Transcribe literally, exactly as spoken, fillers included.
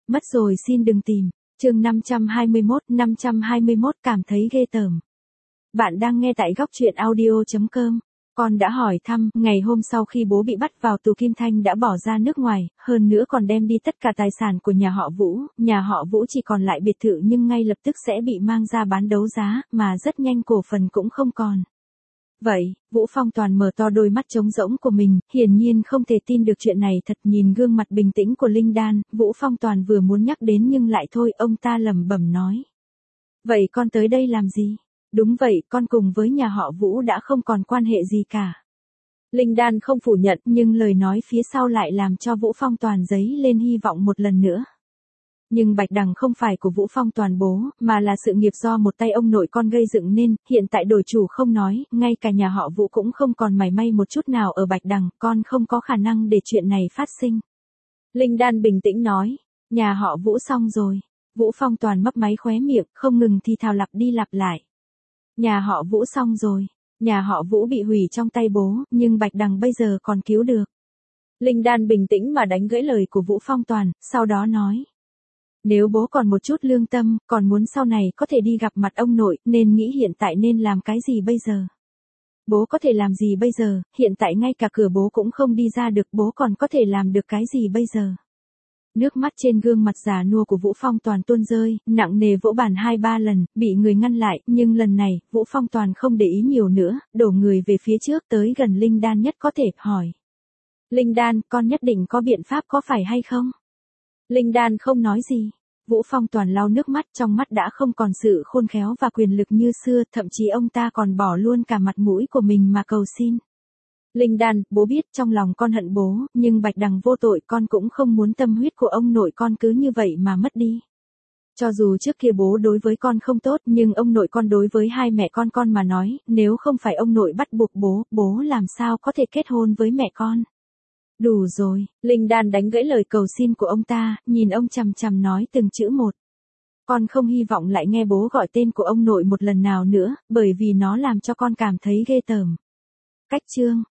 mất rồi xin đừng tìm. Chương năm trăm hai mươi mốt, năm trăm hai mươi mốt cảm thấy ghê tởm. Bạn đang nghe tại góc truyện audio chấm com. Con đã hỏi thăm, ngày hôm sau khi bố bị bắt vào tù Kim Thanh đã bỏ ra nước ngoài, hơn nữa còn đem đi tất cả tài sản của nhà họ Vũ, nhà họ Vũ chỉ còn lại biệt thự nhưng ngay lập tức sẽ bị mang ra bán đấu giá, mà rất nhanh cổ phần cũng không còn. Vậy, Vũ Phong Toàn mở to đôi mắt trống rỗng của mình, hiển nhiên không thể tin được chuyện này thật. Nhìn gương mặt bình tĩnh của Linh Đan, Vũ Phong Toàn vừa muốn nhắc đến nhưng lại thôi, ông ta lẩm bẩm nói. Vậy con tới đây làm gì? Đúng vậy, con cùng với nhà họ Vũ đã không còn quan hệ gì cả. Linh Đan không phủ nhận, nhưng lời nói phía sau lại làm cho Vũ Phong Toàn dấy lên hy vọng một lần nữa. Nhưng Bạch Đằng không phải của Vũ Phong Toàn bố, mà là sự nghiệp do một tay ông nội con gây dựng nên, hiện tại đổi chủ không nói, ngay cả nhà họ Vũ cũng không còn mảy may một chút nào ở Bạch Đằng, con không có khả năng để chuyện này phát sinh. Linh Đan bình tĩnh nói, nhà họ Vũ xong rồi. Vũ Phong Toàn mấp máy khóe miệng, không ngừng thì thào lặp đi lặp lại. Nhà họ Vũ xong rồi, nhà họ Vũ bị hủy trong tay bố, nhưng Bạch Đằng bây giờ còn cứu được. Linh Đan bình tĩnh mà đánh gãy lời của Vũ Phong Toàn, sau đó nói. Nếu bố còn một chút lương tâm, còn muốn sau này có thể đi gặp mặt ông nội, nên nghĩ hiện tại nên làm cái gì bây giờ? Bố có thể làm gì bây giờ, hiện tại ngay cả cửa bố cũng không đi ra được, bố còn có thể làm được cái gì bây giờ? Nước mắt trên gương mặt già nua của Vũ Phong Toàn tuôn rơi, nặng nề vỗ bàn hai ba lần, bị người ngăn lại, nhưng lần này, Vũ Phong Toàn không để ý nhiều nữa, đổ người về phía trước tới gần Linh Đan nhất có thể, hỏi. Linh Đan, con nhất định có biện pháp có phải hay không? Linh Đan không nói gì. Vũ Phong Toàn lau nước mắt, trong mắt đã không còn sự khôn khéo và quyền lực như xưa, thậm chí ông ta còn bỏ luôn cả mặt mũi của mình mà cầu xin. Linh Đan, bố biết trong lòng con hận bố, nhưng Bạch Đằng vô tội, con cũng không muốn tâm huyết của ông nội con cứ như vậy mà mất đi. Cho dù trước kia bố đối với con không tốt, nhưng ông nội con đối với hai mẹ con con mà nói, nếu không phải ông nội bắt buộc bố, bố làm sao có thể kết hôn với mẹ con. Đủ rồi, Linh Đan đánh gãy lời cầu xin của ông ta, nhìn ông chằm chằm nói từng chữ một. Con không hy vọng lại nghe bố gọi tên của ông nội một lần nào nữa, bởi vì nó làm cho con cảm thấy ghê tởm. Cách chương